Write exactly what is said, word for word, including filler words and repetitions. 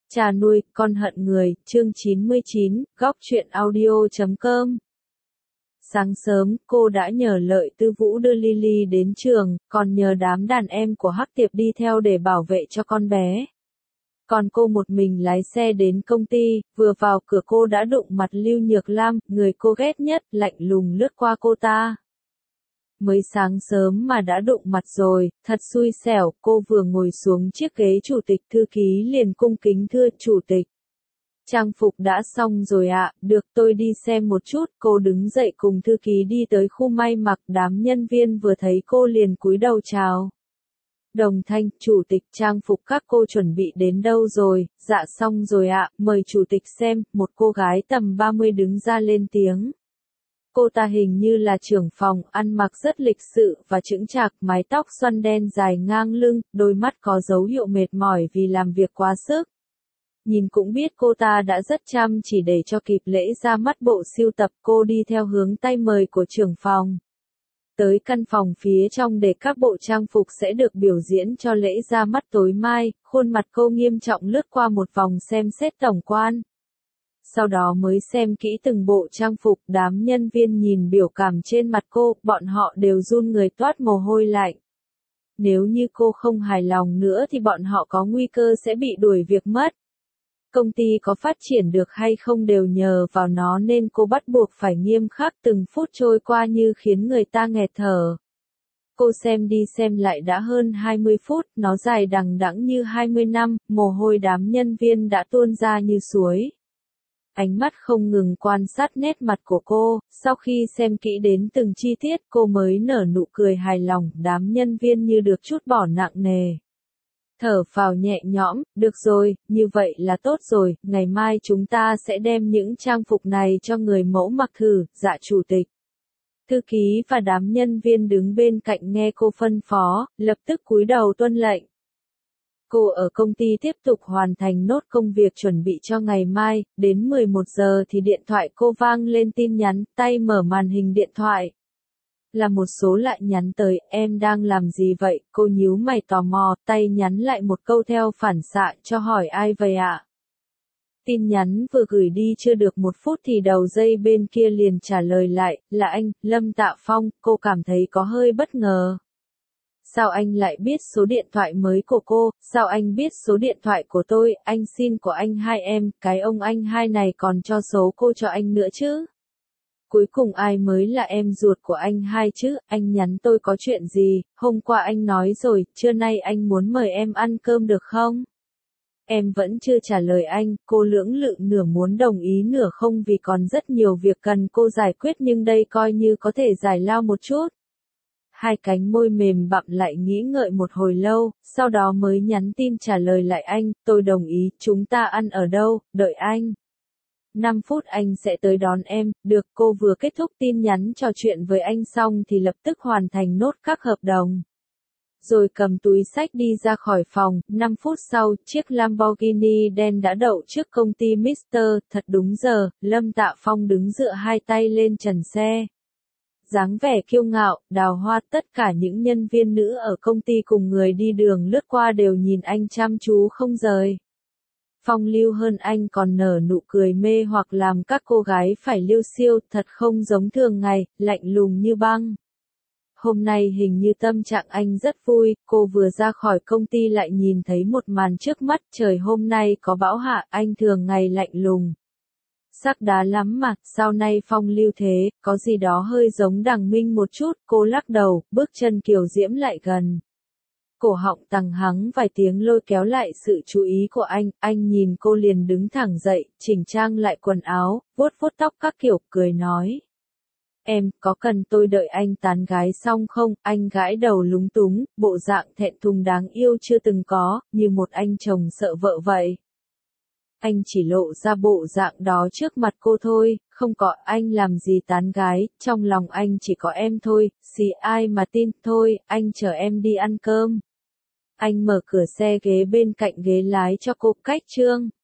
Cha nuôi, con hận người, chương chín mươi chín, góc truyện audio chấm com. Sáng sớm, cô đã nhờ Lợi Tư Vũ đưa Lily đến trường, còn nhờ đám đàn em của Hắc Tiệp đi theo để bảo vệ cho con bé. Còn cô một mình lái xe đến công ty, vừa vào cửa cô đã đụng mặt Lưu Nhược Lam, người cô ghét nhất, lạnh lùng lướt qua cô ta. Mới sáng sớm mà đã đụng mặt rồi, thật xui xẻo, cô vừa ngồi xuống chiếc ghế chủ tịch thư ký liền cung kính thưa chủ tịch. Trang phục đã xong rồi ạ, à, được tôi đi xem một chút, cô đứng dậy cùng thư ký đi tới khu may mặc, đám nhân viên vừa thấy cô liền cúi đầu chào. Đồng Thanh, chủ tịch, trang phục các cô chuẩn bị đến đâu rồi? Dạ xong rồi ạ, à, mời chủ tịch xem, một cô gái tầm ba mươi đứng ra lên tiếng. Cô ta hình như là trưởng phòng, ăn mặc rất lịch sự và chững chạc, mái tóc xoăn đen dài ngang lưng, đôi mắt có dấu hiệu mệt mỏi vì làm việc quá sức. Nhìn cũng biết cô ta đã rất chăm chỉ để cho kịp lễ ra mắt bộ sưu tập, cô đi theo hướng tay mời của trưởng phòng. Tới căn phòng phía trong để các bộ trang phục sẽ được biểu diễn cho lễ ra mắt tối mai, khuôn mặt cô nghiêm trọng lướt qua một vòng xem xét tổng quan. Sau đó mới xem kỹ từng bộ trang phục, đám nhân viên nhìn biểu cảm trên mặt cô, bọn họ đều run người toát mồ hôi lạnh. Nếu như cô không hài lòng nữa thì bọn họ có nguy cơ sẽ bị đuổi việc mất. Công ty có phát triển được hay không đều nhờ vào nó nên cô bắt buộc phải nghiêm khắc, từng phút trôi qua như khiến người ta nghẹt thở. Cô xem đi xem lại đã hơn hai mươi phút, nó dài đằng đẵng như hai mươi năm, mồ hôi đám nhân viên đã tuôn ra như suối. Ánh mắt không ngừng quan sát nét mặt của cô, sau khi xem kỹ đến từng chi tiết cô mới nở nụ cười hài lòng, đám nhân viên như được trút bỏ nặng nề. Thở phào nhẹ nhõm, được rồi, như vậy là tốt rồi, ngày mai chúng ta sẽ đem những trang phục này cho người mẫu mặc thử, dạ chủ tịch. Thư ký và đám nhân viên đứng bên cạnh nghe cô phân phó, lập tức cúi đầu tuân lệnh. Cô ở công ty tiếp tục hoàn thành nốt công việc chuẩn bị cho ngày mai, đến mười một giờ thì điện thoại cô vang lên tin nhắn, tay mở màn hình điện thoại. Là một số lại nhắn tới, em đang làm gì vậy, cô nhíu mày tò mò, tay nhắn lại một câu theo phản xạ, cho hỏi ai vậy ạ? Tin nhắn vừa gửi đi chưa được một phút thì đầu dây bên kia liền trả lời lại, là anh, Lâm Tạ Phong, cô cảm thấy có hơi bất ngờ. Sao anh lại biết số điện thoại mới của cô, sao anh biết số điện thoại của tôi, anh xin của anh hai em, cái ông anh hai này còn cho số cô cho anh nữa chứ? Cuối cùng ai mới là em ruột của anh hai chứ, anh nhắn tôi có chuyện gì, hôm qua anh nói rồi, trưa nay anh muốn mời em ăn cơm được không? Em vẫn chưa trả lời anh, cô lưỡng lự nửa muốn đồng ý nửa không vì còn rất nhiều việc cần cô giải quyết nhưng đây coi như có thể giải lao một chút. Hai cánh môi mềm bặm lại nghĩ ngợi một hồi lâu, sau đó mới nhắn tin trả lời lại anh, tôi đồng ý, chúng ta ăn ở đâu, đợi anh. năm phút anh sẽ tới đón em, được, cô vừa kết thúc tin nhắn trò chuyện với anh xong thì lập tức hoàn thành nốt các hợp đồng. Rồi cầm túi xách đi ra khỏi phòng, năm phút sau, chiếc Lamborghini đen đã đậu trước công ty Mister, thật đúng giờ, Lâm Tạ Phong đứng dựa hai tay lên trần xe. Dáng vẻ kiêu ngạo, đào hoa, tất cả những nhân viên nữ ở công ty cùng người đi đường lướt qua đều nhìn anh chăm chú không rời. Phong lưu hơn anh còn nở nụ cười mê hoặc làm các cô gái phải liêu xiêu, thật không giống thường ngày, lạnh lùng như băng. Hôm nay hình như tâm trạng anh rất vui, cô vừa ra khỏi công ty lại nhìn thấy một màn trước mắt, trời hôm nay có bão hạ, anh thường ngày lạnh lùng. Sắc đá lắm mà, sao nay phong lưu thế, có gì đó hơi giống Đằng Minh một chút, cô lắc đầu, bước chân kiều diễm lại gần. Cổ họng tằng hắng vài tiếng lôi kéo lại sự chú ý của anh, anh nhìn cô liền đứng thẳng dậy, chỉnh trang lại quần áo, vuốt vuốt tóc các kiểu, cười nói. Em, có cần tôi đợi anh tán gái xong không? Anh gãi đầu lúng túng, bộ dạng thẹn thùng đáng yêu chưa từng có, như một anh chồng sợ vợ vậy. Anh chỉ lộ ra bộ dạng đó trước mặt cô thôi, không có anh làm gì tán gái, trong lòng anh chỉ có em thôi, xì ai mà tin, thôi, anh chờ em đi ăn cơm. Anh mở cửa xe ghế bên cạnh ghế lái cho cô, cách trương.